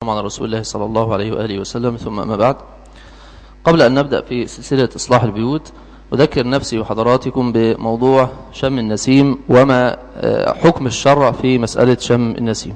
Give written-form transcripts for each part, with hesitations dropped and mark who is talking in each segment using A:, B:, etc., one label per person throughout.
A: على رسول الله صلى الله عليه وآله وسلم، ثم أما بعد. قبل أن نبدأ في سلسلة إصلاح البيوت أذكر نفسي وحضراتكم بموضوع شم النسيم وما حكم الشرع في مسألة شم النسيم.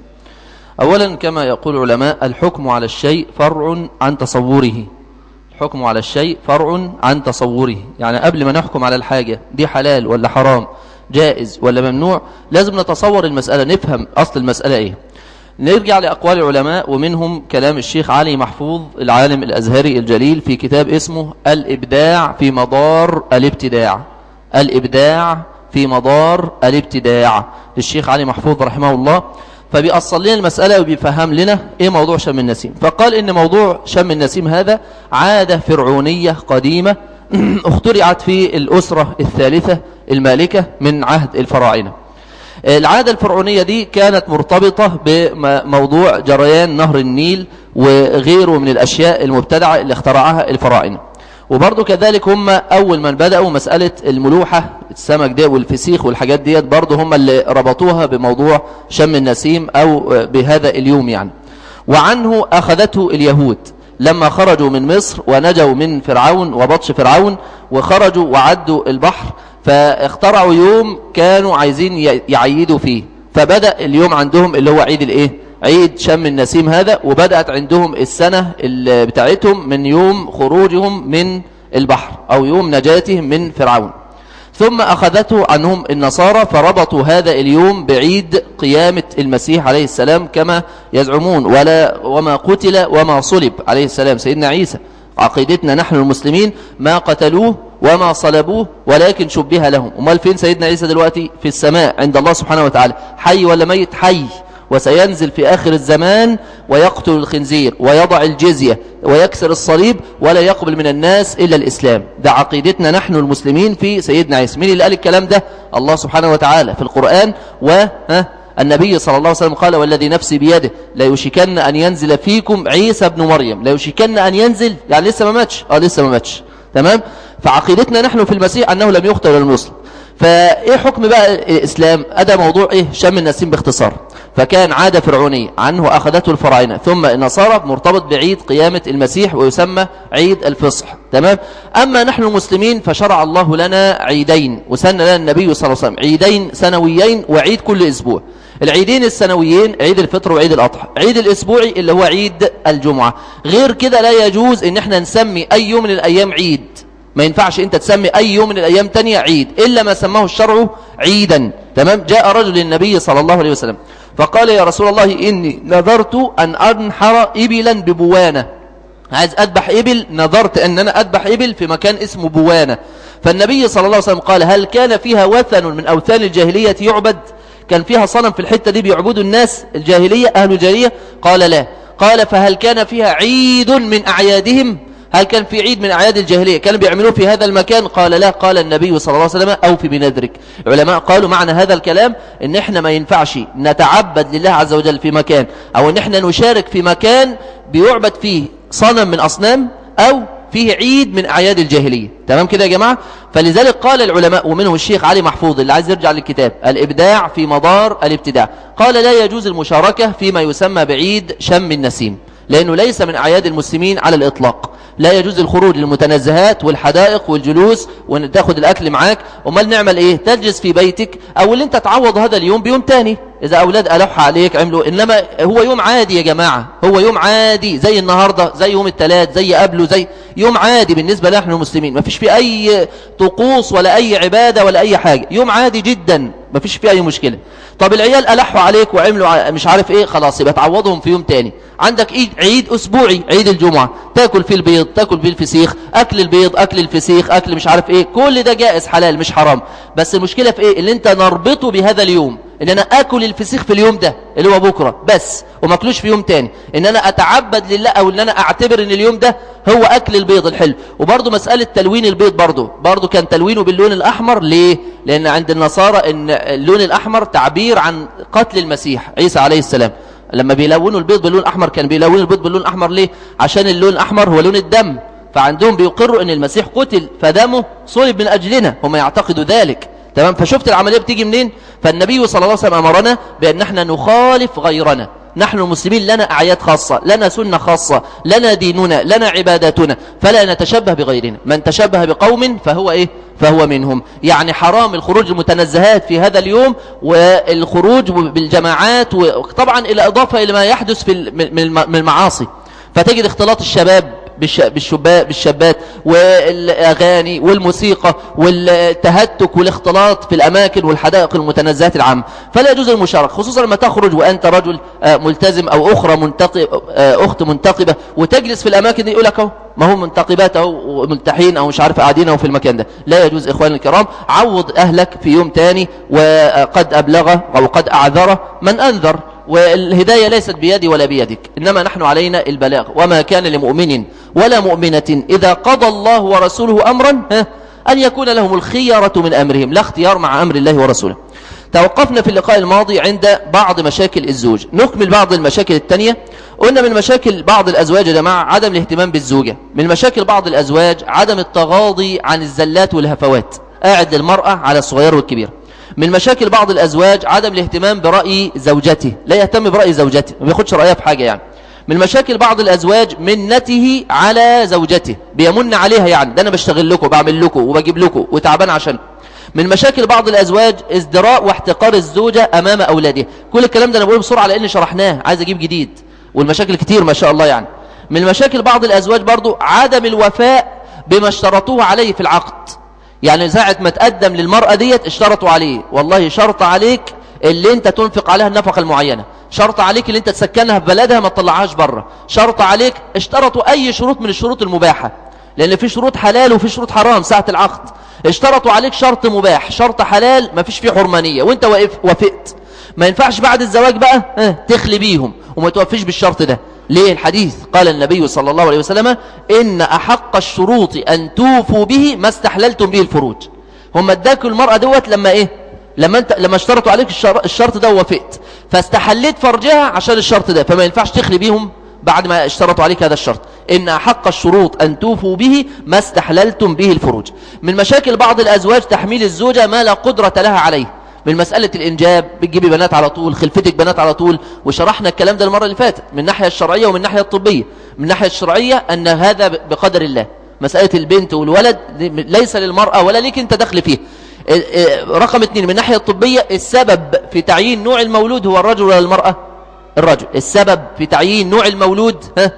A: أولا كما يقول العلماء الحكم على الشيء فرع عن تصوره. الحكم على الشيء فرع عن تصوره، يعني قبل ما نحكم على الحاجة دي حلال ولا حرام، جائز ولا ممنوع، لازم نتصور المسألة، نفهم أصل المسألة إيه. نرجع لأقوال العلماء، ومنهم كلام الشيخ علي محفوظ العالم الأزهري الجليل في كتاب اسمه الإبداع في مدار الابتداع. الإبداع في مدار الابتداع للشيخ علي محفوظ رحمه الله. فبيأصل لنا المسألة وبيفهم لنا إيه موضوع شم النسيم. فقال إن موضوع شم النسيم هذا عادة فرعونية قديمة اخترعت في الأسرة الثالثة المالكة من عهد الفراعنة. العادة الفرعونية دي كانت مرتبطة بموضوع جريان نهر النيل وغيره من الأشياء المبتدعة اللي اخترعها الفراعنة. وبرضو كذلك هم أول من بدأوا مسألة الملوحة، السمك ده والفسيخ والحاجات ديت، برضو هم اللي ربطوها بموضوع شم النسيم أو بهذا اليوم يعني. وعنه أخذته اليهود لما خرجوا من مصر ونجوا من فرعون وبطش فرعون، وخرجوا وعدوا البحر، فاخترعوا يوم كانوا عايزين يعيدوا فيه. فبدأ اليوم عندهم اللي هو عيد الايه؟ عيد شم النسيم هذا. وبدأت عندهم السنة بتاعتهم من يوم خروجهم من البحر أو يوم نجاتهم من فرعون. ثم أخذته عنهم النصارى فربطوا هذا اليوم بعيد قيامة المسيح عليه السلام كما يزعمون، وما قتل وما صلب عليه السلام سيدنا عيسى. عقيدتنا نحن المسلمين ما قتلوه وما صلبوه ولكن شبه لهم. امال فين سيدنا عيسى دلوقتي؟ في السماء عند الله سبحانه وتعالى. حي ولا ميت؟ حي. وسينزل في آخر الزمان ويقتل الخنزير ويضع الجزية ويكسر الصليب ولا يقبل من الناس إلا الإسلام. ده عقيدتنا نحن المسلمين في سيدنا عيسى. مين اللي قال الكلام ده؟ الله سبحانه وتعالى في القرآن. النبي صلى الله عليه وسلم قال والذي نفسي بيده لا يشكن أن ينزل فيكم عيسى ابن مريم. لا يشكن أن ينزل يعني لسه ما ماتش. لسه ما ماتش. تمام. فعقيدتنا نحن في المسيح أنه لم يقتل ولا يصلب. فايه حكم بقى الإسلام؟ أدى موضوع ايه؟ شم النسيم باختصار. فكان عادة فرعونية عنه أخذته الفراعنة ثم النصارى، مرتبط بعيد قيامة المسيح ويسمى عيد الفصح. تمام. أما نحن المسلمين فشرع الله لنا عيدين، وسن لنا النبي صلى الله عليه وسلم عيدين سنويين وعيد كل أسبوع. العيدين السنويين عيد الفطر وعيد الأضحى. عيد الأسبوعي اللي هو عيد الجمعة. غير كده لا يجوز ان احنا نسمي أي يوم من الأيام عيد. ما ينفعش انت تسمي اي يوم من الايام تانية عيد الا ما سماه الشرع عيدا. تمام. جاء رجل للنبي صلى الله عليه وسلم فقال يا رسول الله اني نذرت ان انحر ابلا ببوانة. عايز اذبح ابل، نذرت ان انا اذبح ابل في مكان اسمه بوانة. فالنبي صلى الله عليه وسلم قال هل كان فيها وثن من اوثان الجاهلية يعبد؟ كان فيها صنم في الحتة دي بيعبدوا الناس الجاهلية اهل الجاهلية؟ قال لا. قال فهل كان فيها عيد من اعيادهم؟ هل كان في عيد من أعياد الجاهلية كانوا بيعملوه في هذا المكان؟ قال لا. قال النبي صلى الله عليه وسلم أوفي بنذرك. العلماء قالوا معنى هذا الكلام إن إحنا ما ينفعش نتعبد لله عز وجل في مكان، أو إن إحنا نشارك في مكان بيعبد فيه صنم من أصنام أو فيه عيد من أعياد الجاهلية. تمام كده يا جماعة؟ فلذلك قال العلماء ومنه الشيخ علي محفوظ اللي عايز يرجع للكتاب الإبداع في مدار الابتداع، قال لا يجوز المشاركة فيما يسمى بعيد شم النسيم، لأنه ليس من أعياد المسلمين على الإطلاق. لا يجوز الخروج للمتنزهات والحدائق والجلوس وتاخد الأكل معاك. ومال نعمل إيه؟ تجلس في بيتك، أو اللي أنت تعوض هذا اليوم بيوم تاني إذا أولاد ألح عليك عملوا. إنما هو يوم عادي يا جماعة، هو يوم عادي زي النهاردة، زي يوم الثلاث، زي قبله، زي يوم عادي بالنسبة لنا المسلمين. ما فيش فيه أي طقوس ولا أي عبادة ولا أي حاجة، يوم عادي جدا ما فيش فيه أي مشكلة. طب العيال ألحوا عليك وعملوا مش عارف إيه، خلاص يبقى تعوضهم في يوم تاني. عندك عيد أسبوعي، عيد الجمعة، تاكل فيه البيض، تاكل فيه الفسيخ، أكل البيض، أكل الفسيخ، أكل مش عارف إيه، كل ده جائز حلال مش حرام. بس المشكلة في إيه؟ اللي أنت نربطه بهذا اليوم، إن أنا أكل الفسيخ في اليوم ده اللي هو بكرة بس، وما أكلوش في يوم تاني. إن أنا أتعبد لله، أو إن أنا أعتبر إن اليوم ده هو أكل البيض الحلو. وبرضه مسألة تلوين البيض برضه كان تلوينه باللون الأحمر. ليه؟ لأن عند النصارى إن اللون الأحمر تعبير عن قتل المسيح عيسى عليه السلام. لما بيلونوا البيض باللون الأحمر كان بيلونوا البيض باللون الأحمر ليه؟ عشان اللون الأحمر هو لون الدم، فعندهم بيقروا إن المسيح قتل فدمه صلب من أجلنا، هم يعتقدوا ذلك. تمام. فشفت العملية بتيجي منين؟ فالنبي صلى الله عليه وسلم أمرنا بأن احنا نخالف غيرنا. نحن المسلمين لنا أعياد خاصة، لنا سنة خاصة، لنا ديننا، لنا عباداتنا، فلا نتشبه بغيرنا. من تشبه بقوم فهو إيه؟ فهو منهم. يعني حرام الخروج المتنزهات في هذا اليوم والخروج بالجماعات، وطبعا إلى إضافة إلى ما يحدث من المعاصي، فتجد اختلاط الشباب بالشابات والأغاني والموسيقى والتهتك والاختلاط في الأماكن والحدائق المتنزهات العامة. فلا يجوز المشاركة، خصوصا لما تخرج وأنت رجل ملتزم أو أخت منتقبة وتجلس في الأماكن دي، يقول لك أهو ما هم منتقبات أو ملتحين أو مش عارف قاعدين أو في المكان ده. لا يجوز إخواني الكرام. عوض أهلك في يوم تاني، وقد أبلغ أو قد أعذر من أنذر، والهداية ليست بيدي ولا بيدك، إنما نحن علينا البلاغ. وما كان لمؤمن ولا مؤمنة إذا قضى الله ورسوله أمرا أن يكون لهم الخيرة من أمرهم، لا اختيار مع أمر الله ورسوله. توقفنا في اللقاء الماضي عند بعض مشاكل الزوج، نكمل بعض المشاكل التانية. قلنا من مشاكل بعض الأزواج يا جماعة عدم الاهتمام بالزوجة، من مشاكل بعض الأزواج عدم التغاضي عن الزلات والهفوات، قاعد للمرأة على الصغير والكبير. من مشاكل بعض الأزواج عدم الاهتمام برأي زوجته، لا يهتم برأي زوجته، ما بياخدش رأيها في حاجة يعني. من مشاكل بعض الأزواج منته على زوجته، بيمن عليها، يعني ده أنا بشتغل لكم وبعمل لكم وبجيب لكم وتعبان عشان. من مشاكل بعض الأزواج ازدراء واحتقار الزوجة أمام أولادها. كل الكلام ده أنا بقوله بسرعة لأن شرحناه، عايز أجيب جديد، والمشاكل كتير ما شاء الله يعني. من مشاكل بعض الأزواج برضو عدم الوفاء بما اشترطوه عليه في العقد. يعني ساعة ما تقدم للمرأة ديت اشترطوا عليه، والله شرط عليك اللي انت تنفق عليها النفقة المعينة، شرط عليك اللي انت تسكنها في بلدها ما تطلعهاش بره، شرط عليك، اشترطوا اي شروط من الشروط المباحة، لان في شروط حلال وفي شروط حرام ساعة العقد. اشترطوا عليك شرط مباح، شرط حلال ما فيش فيه حرمانية، وانت وافقت. ما ينفعش بعد الزواج بقى تخلي بيهم وما توفيش بالشرط ده. ليه؟ الحديث قال النبي صلى الله عليه وسلم: إن أحق الشروط أن توفوا به ما استحللتم به الفروج. هم اداكوا المرأة دوت لما ايه؟ لما اشترطوا عليك الشرط ده ووافقت، فاستحليت فرجها عشان الشرط ده، فما ينفعش تخلي بيهم بعد ما اشترطوا عليك هذا الشرط. إن أحق الشروط أن توفوا به ما استحللتم به الفروج. من مشاكل بعض الأزواج تحميل الزوجة ما لا قدرة لها عليه، من مسألة الإنجاب، بتجيبي بنات على طول، خلفتك بنات على طول، وشرحنا الكلام ده المرة اللي فاتت من الناحية الشرعية ومن الناحية الطبية. من الناحية الشرعية أن هذا بقدر الله، مسألة البنت والولد ليس للمرأة ولا ليك انت دخل فيه. رقم 2 من الناحية الطبية، السبب في تعيين نوع المولود هو الرجل ولا المرأة؟ الرجل. السبب في تعيين نوع المولود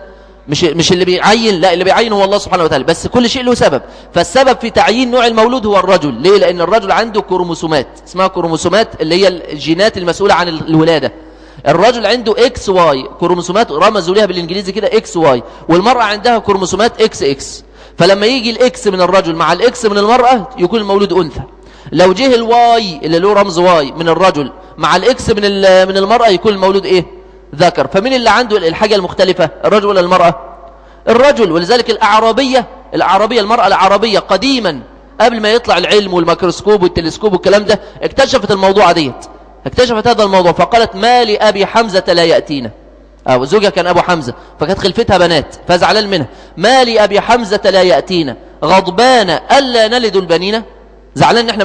A: مش اللي بيعين، لا، اللي بيعين هو الله سبحانه وتعالى، بس كل شيء له سبب. فالسبب في تعيين نوع المولود هو الرجل. ليه؟ لأن الرجل عنده كروموسومات اسمها كروموسومات، اللي هي الجينات المسؤولة عن الولادة. الرجل عنده اكس واي كروموسومات، رمزوا ليها بالانجليزي كده اكس واي، والمرأة عندها كروموسومات اكس اكس. فلما يجي الاكس من الرجل مع الاكس من المرأة يكون المولود انثى. لو جه الواي اللي له رمز واي من الرجل مع الاكس من المرأة يكون المولود ايه؟ ذكر. فمين اللي عنده الحاجة المختلفة، الرجل ولا المرأة؟ الرجل. ولذلك الأعرابية المرأة العربية قديما قبل ما يطلع العلم والميكروسكوب والتلسكوب والكلام ده، اكتشفت الموضوع ديت، اكتشفت هذا الموضوع، فقالت: ما لأبي حمزة لا يأتينا. زوجها كان أبو حمزة، فكانت خلفتها بنات، فزعلان منها. ما لأبي حمزة لا يأتينا غضبان ألا نلد البنين. زعلان ان احنا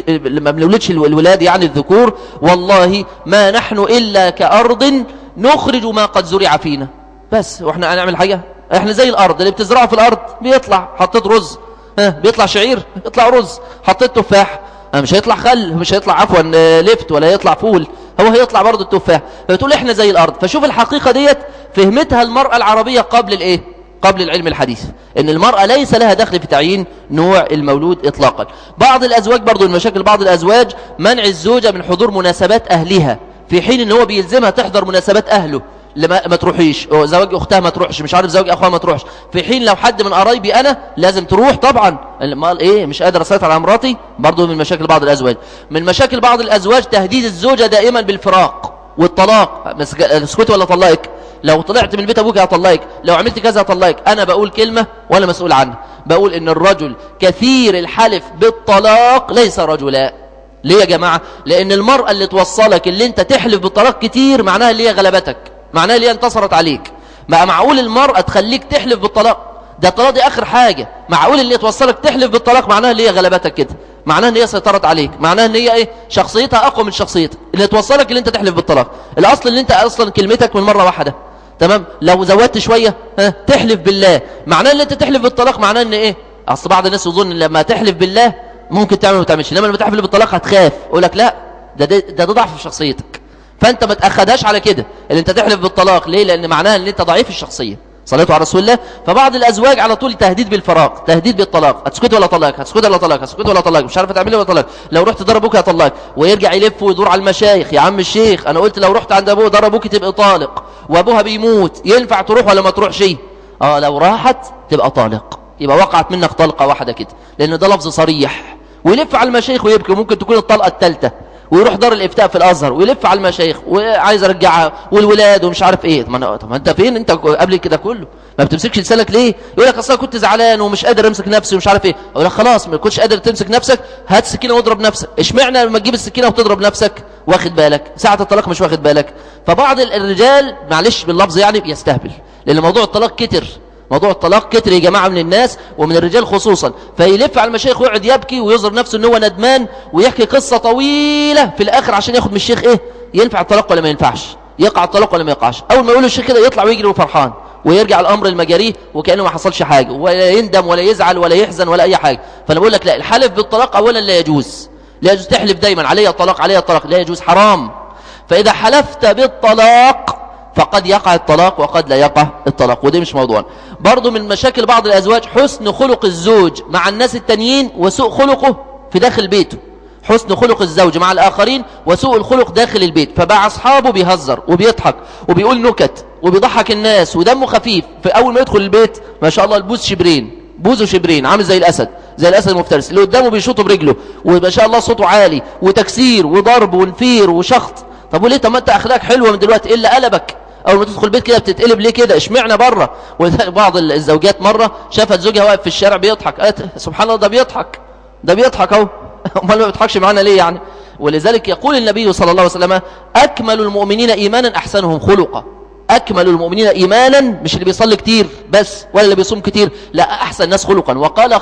A: ما بنولدش الولاد، يعني الذكور. والله ما نحن إلا كأرض نخرج ما قد زرع فينا. بس واحنا هنعمل حاجة؟ احنا زي الأرض اللي بتزرعه في الأرض بيطلع. حطيت رز بيطلع شعير، يطلع رز. حطيت تفاح مش هيطلع خل، مش هيطلع عفوا لفت ولا يطلع فول، هو هيطلع برضه التفاح. فبتقول احنا زي الأرض. فشوف الحقيقة ديت فهمتها المرأة العربية قبل الايه؟ قبل العلم الحديث، ان المرأة ليس لها دخل في تعيين نوع المولود اطلاقا. بعض الازواج برضو المشاكل، بعض الازواج منع الزوجة من حضور مناسبات اهلها، في حين ان هو بيلزمها تحضر مناسبات اهله. ما تروحيش، زواج اختها ما تروحش، مش عارف زواج اخوها ما تروحش، في حين لو حد من قرايبي انا لازم تروح طبعا. امال ايه؟ مش قادر اسيطر على مراتي؟ برضو من مشاكل بعض الازواج. من مشاكل بعض الازواج تهديد الزوجة دائما بالفراق والطلاق. اسكتي ولا طلقك، لو طلعت من بيت ابوك هطلقك، لو عملت كذا هطلقك. انا بقول كلمة ولا مسؤول عنها، بقول ان الرجل كثير الحلف بالطلاق ليس رجلا. ليه يا جماعة؟ لان المرأة اللي توصلك اللي انت تحلف بالطلاق كتير معناها اللي هي غلبتك، معناها اللي هي انتصرت عليك. بقى معقول المرأة تخليك تحلف بالطلاق؟ ده الطلاق دي اخر حاجة. معقول اللي توصلك تحلف بالطلاق معناها اللي هي غلبتك كده؟ معناها ان هي سيطرت عليك، معناها ان هي ايه، شخصيتها اقوى من شخصيتك اللي توصلك اللي انت تحلف بالطلاق. الاصل ان انت اصلا كلمتك من مرة واحدة، تمام؟ لو زودت شوية تحلف بالله، معناه ان انت تحلف بالطلاق، معناه ان ايه، اصل بعض الناس يظن ان لما تحلف بالله ممكن تعمل وما تعملش، انما لما تحلف بالطلاق هتخاف، يقول لك لا ده ضعف في شخصيتك. فانت ما تاخدهاش على كده اللي انت تحلف بالطلاق. ليه؟ لان معناها ان انت ضعيف الشخصيه. صلاه على رسول الله. فبعض الازواج على طول تهديد بالفراق، تهديد بالطلاق، هتسكت ولا طلاق، هتسكت ولا طلاق، هتسكت ولا طلاق، مش عارف تعمل ولا طلاق، لو رحت ضرب ابوك هطلقك، ويرجع يلف ويدور على المشايخ، يا عم الشيخ انا قلت لو رحت عند ابوه ضرب ابوك تبقى طالق، وابوها بيموت، ينفع تروح ولا ما تروحش؟ لو راحت تبقى طالق، يبقى وقعت منك طلقه واحده كده، لان ده لفظ صريح. ويلف على المشايخ ويبكي، وممكن تكون الطلقه الثالثه، ويروح دار الافتاء في الازهر ويلف على المشايخ وعايز ارجعها والولاد ومش عارف ايه. طب انت فين انت قبل كده كله؟ ما بتمسكش لسانك ليه؟ يقول لك اصل كنت زعلان ومش قادر امسك نفسي ومش عارف ايه. اقول لك خلاص ما كنتش قادر تمسك نفسك، هات سكينه واضرب نفسك. اشمعنى لما تجيب السكينه وتضرب نفسك واخد بالك ساعه الطلاق مش واخد بالك؟ فبعض الرجال معلش باللفظ يعني بيستهبل، لان موضوع الطلاق كتر، موضوع الطلاق كتر يا جماعه من الناس ومن الرجال خصوصا. فيلف على المشايخ ويقعد يبكي ويظهر نفسه ان هو ندمان ويحكي قصه طويله في الاخر عشان ياخد من الشيخ ايه، ينفع الطلاق ولا ما ينفعش، يقع الطلاق ولا ما يقعش. اول ما يقول الشيخ كده يطلع ويجري وفرحان ويرجع الامر المجاريه وكانه ما حصلش حاجه، ولا يندم ولا يزعل ولا يحزن ولا اي حاجه. فانا بقول لك لا، الحلف بالطلاق اولا لا يجوز، لا يجوز تحلف دايما علي الطلاق علي الطلاق، لا يجوز، حرام. فاذا حلفت بالطلاق فقد يقع الطلاق وقد لا يقع الطلاق، ودي مش موضوع. برضو من مشاكل بعض الأزواج حسن خلق الزوج مع الناس التانيين وسوء خلقه في داخل بيته. حسن خلق الزوج مع الآخرين وسوء الخلق داخل البيت، فبقى أصحابه بيهزر وبيضحك وبيقول نكت وبيضحك الناس ودمه خفيف، في أول ما يدخل البيت ما شاء الله البوز شبرين، بوزه شبرين، عامل زي الأسد، زي الأسد المفترس، اللي قدامه بيشوطه برجله وما شاء الله صوته عالي وتكسير وضرب ونفير وشخط. طب وليه؟ طب ما انت اخلاق حلوه من دلوقتي، ايه اللي قلبك؟ اول ما تدخل البيت كده بتتقلب ليه كده؟ اشمعنى بره؟ وبعض الزوجات مره شافت زوجها واقف في الشارع بيضحك، قالت سبحان الله ده بيضحك، ده بيضحك اهو، امال ما بيضحكش معانا ليه يعني؟ ولذلك يقول النبي صلى الله عليه وسلم اكمل المؤمنين ايمانا احسنهم خلقا. اكمل المؤمنين ايمانا مش اللي بيصلي كتير بس ولا اللي بيصوم كتير، لا، احسن الناس خلقا. وقال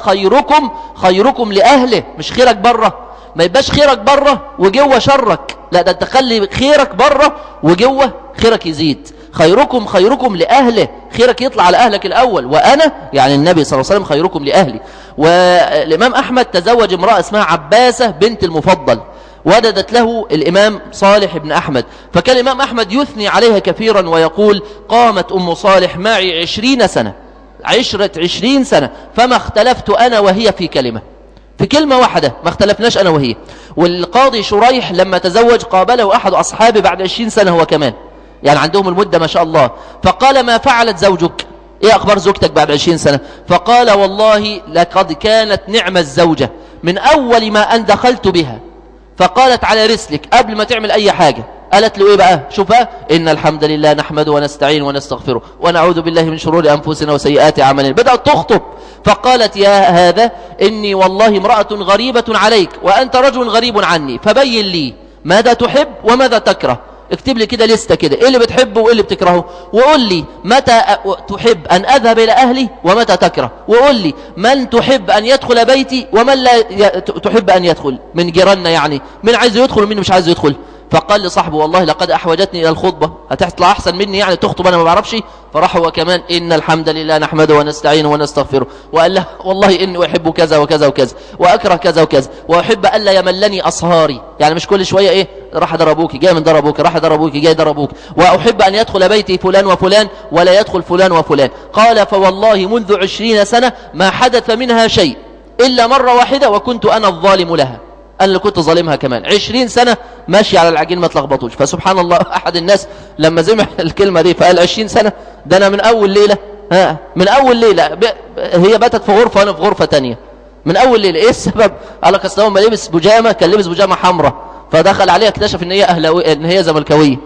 A: خيركم لاهله، مش خيرك بره، ما يبقاش خيرك بره وجوه شرك، لا ده انت خلي خيرك بره وجوه خيرك يزيد. خيركم لأهله، خيرك يطلع على أهلك الأول، وأنا يعني النبي صلى الله عليه وسلم خيركم لأهلي. والإمام أحمد تزوج امرأة اسمها عباسة بنت المفضل، ولدت له الإمام صالح بن أحمد، فكان الإمام أحمد يثني عليها كثيرا ويقول قامت أم صالح معي 20 سنة، عشرة 20 سنة، فما اختلفت أنا وهي في كلمة، في كلمة واحدة ما اختلفناش أنا وهي. والقاضي شريح لما تزوج قابله أحد أصحابه بعد 20 سنة هو كمان، يعني عندهم المدة ما شاء الله، فقال ما فعلت زوجك؟ ايه اخبار زوجتك بعد 20 سنة؟ فقال والله لقد كانت نعم الزوجة من اول ما ان دخلت بها، فقالت على رسلك قبل ما تعمل اي حاجة. قالت له ايه بقى؟ شوفها، ان الحمد لله نحمده ونستعين ونستغفره ونعوذ بالله من شرور انفسنا وسيئات اعمالنا. بدأت تخطب، فقالت يا هذا اني والله امرأة غريبة عليك وانت رجل غريب عني، فبين لي ماذا تحب وماذا تكره، اكتب لي كده لستة كده، ايه اللي بتحبه وايه اللي بتكرهه، وقول لي متى تحب ان اذهب الى اهلي ومتى تكره، وقول لي من تحب ان يدخل بيتي ومن لا تحب ان يدخل من جيراننا، يعني من عايز يدخل ومن مش عايز يدخل. فقال لصاحبه والله لقد احوجتني الى الخطبة، هتطلع احسن مني يعني تخطب انا ما بعرفش؟ فراح هو كمان ان الحمد لله نحمده ونستعينه ونستغفره، وقال له والله اني احب كذا وكذا وكذا واكره كذا وكذا، واحب الا يملني اصهاري، يعني مش كل شويه ايه راح ضربوك جاي من ضربوك، راح ضربوك جاي ضربوك، واحب ان يدخل بيتي فلان وفلان ولا يدخل فلان وفلان. قال فوالله منذ 20 سنة ما حدث منها شيء الا مرة واحدة وكنت انا الظالم لها، أنا اللي كنت ظالمها كمان. 20 سنة ماشي على العجين ما تلخبطوش. فسبحان الله أحد الناس لما سمع الكلمة دي فقال 20 سنة ده أنا من أول ليلة، من أول ليلة هي باتت في غرفة وأنا في غرفة تانية، من أول ليلة. إيه السبب؟ قال لك أصل هو ما لبس بيجامة، كان لبس بيجامة حمراء، فدخل عليها اكتشف إن هي أهلاوي، إن هي زملكاوية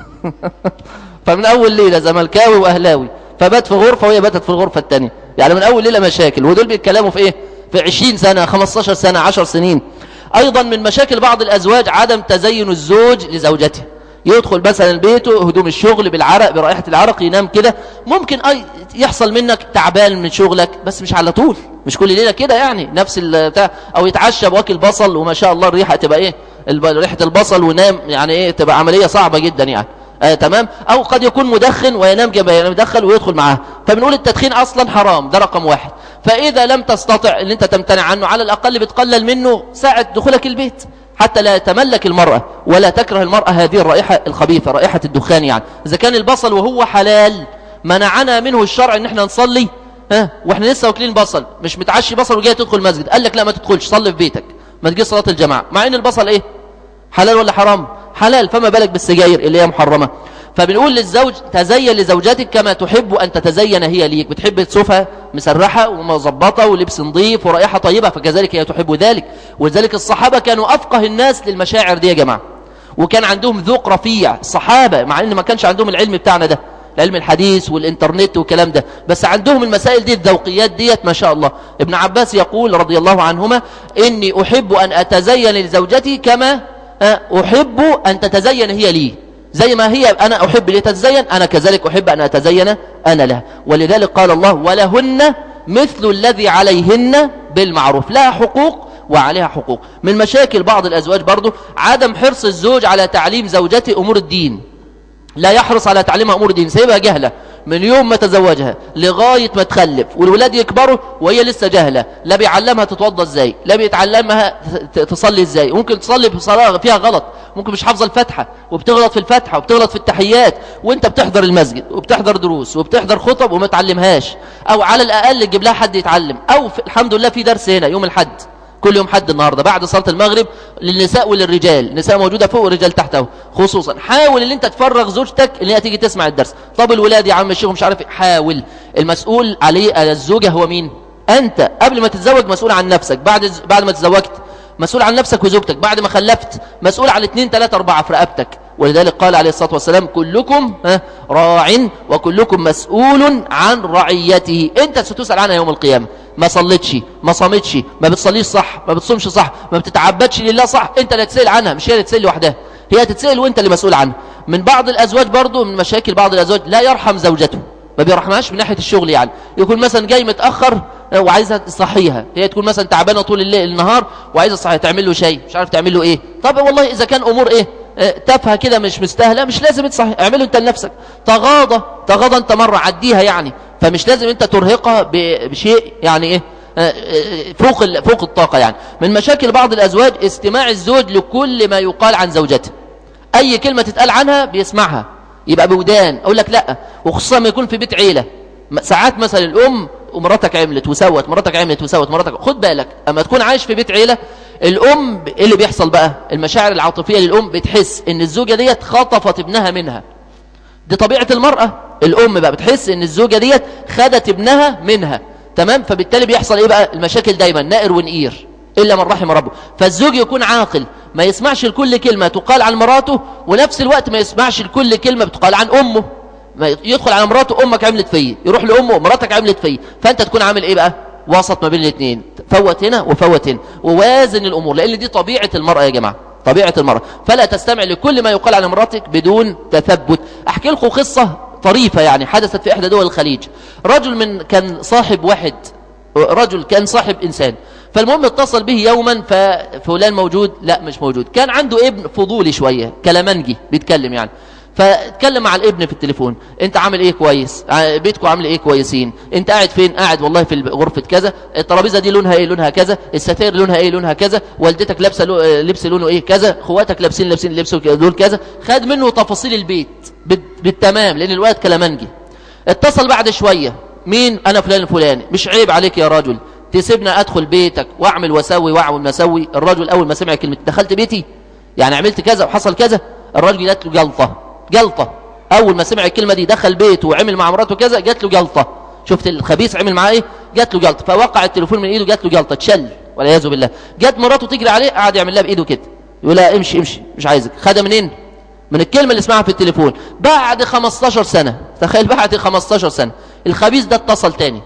A: فمن أول ليلة زملكاوي وأهلاوي، فبات في غرفة وهي باتت في الغرفة التانية، يعني من أول ليلة مشاكل. ودول بيتكلموا في إيه؟ في 20 سنة 15 سنة 10 سنين. أيضا من مشاكل بعض الأزواج عدم تزين الزوج لزوجته،
B: يدخل مثلا بيته هدوم الشغل بالعرق برائحة العرق ينام كده. ممكن يحصل منك تعبان من شغلك بس مش على طول، مش كل ليلة كده يعني نفس بتاع. او يتعشى بواكل بصل وما شاء الله الريحة تبقى ايه ريحة البصل ونام يعني ايه تبقى عملية صعبة جدا يعني. تمام. او قد يكون مدخن وينام جنبه يدخل ويدخل معاه. فبنقول التدخين اصلا حرام، ده رقم واحد. فاذا لم تستطع ان انت تمتنع عنه على الاقل بتقلل منه ساعة دخولك البيت حتى لا تملك المرأة ولا تكره المرأة هذه الرائحة الخبيثة رائحة الدخان. يعني إذا كان البصل وهو حلال منعنا منه الشرع ان احنا نصلي واحنا لسه واكلين بصل، مش متعشي بصل وجاي تدخل المسجد، قال لك لا ما تدخلش صلي في بيتك ما تجيش صلاة الجماعة، مع ان البصل ايه حلال ولا حرام؟ حلال. فما بالك بالسجاير اللي هي محرمة. فبنقول للزوج تزين لزوجتك كما تحب أن تتزين هي ليك. بتحب تشوفها مسرحة ومظبطة ولبس نظيف ورائحة طيبة، فكذلك هي تحب ذلك. ولذلك الصحابة كانوا أفقه الناس للمشاعر دي يا جماعة، وكان عندهم ذوق رفيع الصحابة، مع أن ما كانش عندهم العلم بتاعنا ده، العلم الحديث والإنترنت والكلام ده، بس عندهم المسائل دي الذوقيات ديت ما شاء الله. ابن عباس يقول رضي الله عنهما إني أحب أن أتزين لزوجتي كما أحب أن تتزين هي لي. زي ما هي أنا أحب لتتزين أنا كذلك أحب أن أتزين أنا لها. ولذلك قال الله ولهن مثل الذي عليهن بالمعروف، لها حقوق وعليها حقوق. من مشاكل بعض الأزواج برضو عدم حرص الزوج على تعليم زوجته أمور الدين، لا يحرص على تعليمها أمور الدين، سيبها جهلة من يوم ما تزوجها لغاية ما تخلف والولاد يكبروا وهي لسه جهلة، لا بيعلمها تتوضى ازاي، لا بيتعلمها تصلي ازاي، ممكن تصلي بصلاة فيها غلط، ممكن مش حافظة الفاتحة وبتغلط في الفاتحة وبتغلط في التحيات، وانت بتحضر المسجد وبتحضر دروس وبتحضر خطب وما تعلمهاش، او على الاقل تجيب لها حد يتعلم، او الحمد لله في درس هنا يوم الحد كل يوم حد النهارده بعد صلاه المغرب للنساء وللرجال، النساء موجوده فوق والرجال تحته خصوصا. حاول ان انت تفرغ زوجتك ان هي تيجي تسمع الدرس. طب الولاد يا عم الشيخ مش عارف، حاول. المسؤول عليه على الزوجه هو مين؟ انت. قبل ما تتزوج مسؤول عن نفسك، بعد ما تزوجت مسؤول عن نفسك وزوجتك، بعد ما خلفت مسؤول على 2 3 4 في رقبتك. ولذلك قال عليه الصلاه والسلام كلكم راع وكلكم مسؤول عن رعيته. انت ستسال عنها يوم القيامه. ما صليتش، ما صامتش، ما بتصليش صح، ما بتصومش صح، ما بتتعبدش لله صح، انت اللي هتسأل عنها، مش هي اللي تسأل لوحدها، هي هتتسأل وانت اللي مسؤول عنها. من بعض الازواج برضو من مشاكل بعض الازواج لا يرحم زوجته، ما بيرحمهاش من ناحيه الشغل. يعني يكون مثلا جاي متاخر وعايزه تصحيها، هي تكون مثلا تعبانه طول الليل النهار وعايزه تصحيها، تعمل له شاي مش عارف تعمل له ايه. طب والله اذا كان امور ايه تافهه كده مش مستاهله مش لازم تصحي، اعمله انت لنفسك. تغاضى انت مره عديها يعني، فمش لازم انت ترهقها بشيء يعني ايه فوق الطاقه. يعني من مشاكل بعض الازواج استماع الزوج لكل ما يقال عن زوجته، اي كلمه تتقال عنها بيسمعها يبقى بودان. اقول لك لا، وخصوصا ما يكون في بيت عيله، ساعات مثلا الام ومراتك عملت وسوت، مراتك عملت وسوت، مراتك، خد بالك اما تكون عايش في بيت عيله الام ايه اللي بيحصل بقى؟ المشاعر العاطفيه للام بتحس ان الزوجه ديت خطفت ابنها منها. دي طبيعه المراه، الام بقى بتحس ان الزوجه ديت خدت ابنها منها، تمام؟ فبالتالي بيحصل ايه بقى؟ المشاكل دايما نائر ونقير الا من رحم ربه. فالزوج يكون عاقل، ما يسمعش لكل كلمه تقال عن مراته، ونفس الوقت ما يسمعش لكل كلمه بتقال عن امه. ما يدخل على مراته امك عملت فيا، يروح لامه مراتك عملت فيا، فانت تكون عامل ايه بقى؟ وسط ما بين الاثنين، فوت هنا وفوت هنا، ووازن الامور، لان دي طبيعه المراه يا جماعه، طبيعه المراه. فلا تستمع لكل ما يقال عن مراتك بدون تثبت. احكي لكم قصه طريفه يعني حدثت في احدى دول الخليج. رجل كان صاحب واحد، رجل كان صاحب انسان، فالمهم اتصل به يوما، ففلان موجود؟ لا مش موجود. كان عنده ابن فضولي شويه كلامنجي بيتكلم يعني، فاتكلم مع الابن في التليفون، انت عامل ايه؟ كويس. بيتكم عامل ايه؟ كويسين. انت قاعد فين؟ قاعد والله في غرفه كذا. الترابيزه دي لونها ايه؟ لونها كذا. الستائر لونها ايه؟ لونها كذا. والدتك لابسه لبس لونه ايه؟ كذا. اخواتك لابسين لبس لون كذا. خد منه تفاصيل البيت بالتمام، لان الواد كلامنجي. اتصل بعد شويه، مين؟ انا فلان الفلاني. مش عيب عليك يا رجل تسيبنا ادخل بيتك واعمل واسوي واعمل ما اسوي؟ الرجل اول ما سمع كلمه دخلت بيتي يعني عملت كذا وحصل كذا، الراجل جات له جلطه. اول ما سمع الكلمه دي دخل بيته وعمل مع مراته كذا، جات له جلطه. شفت الخبيث عمل معاه ايه؟ جات له جلطه. فوقع التليفون من ايده، جات له جلطه، اتشل والعياذ بالله. جات مراته تجري عليه، قعد يعمل لها بايده كده، يقول لها امشي امشي مش عايزك. خدها منين؟ من الكلمه اللي سمعها في التليفون. بعد 15 سنه، تخيل، بعد 15 سنه الخبيث ده اتصل تاني.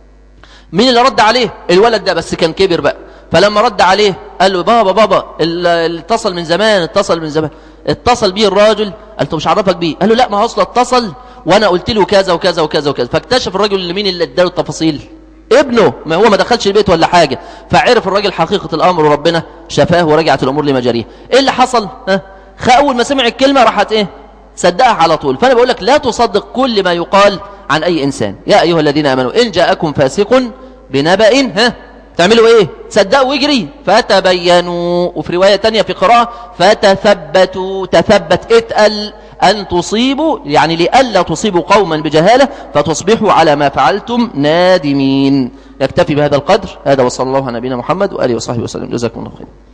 B: مين اللي رد عليه؟ الولد ده، بس كان كبر بقى. فلما رد عليه قال له بابا اللي اتصل من زمان. اتصل به الراجل، قال له مش عرفك بيه؟ قال له لا، ما هو اصلا اتصل وانا قلت له كذا وكذا وكذا وكذا. فاكتشف الراجل اللي مين اللي اداله التفاصيل؟ ابنه، ما هو ما دخلش البيت ولا حاجه. فعرف الراجل حقيقه الامر وربنا شفاه ورجعت الامور لمجاريها. ايه اللي حصل؟ اول ما سمع الكلمه راحت ايه؟ صدقها على طول. فانا بقول لك لا تصدق كل ما يقال عن اي انسان. يا ايها الذين امنوا ان جاءكم فاسق بنبأ تعملوا ايه؟ صدقوا واجري. فتبينوا، وفي روايه تانية في قراءه فتثبتوا، تثبت اتقل أن تصيبوا، يعني لئلا تصيبوا قوما بجهالة فتصبحوا على ما فعلتم نادمين. يكتفي بهذا القدر. هذا وصلى الله على نبينا محمد وآله وصحبه وسلم. جزاكم الله خير.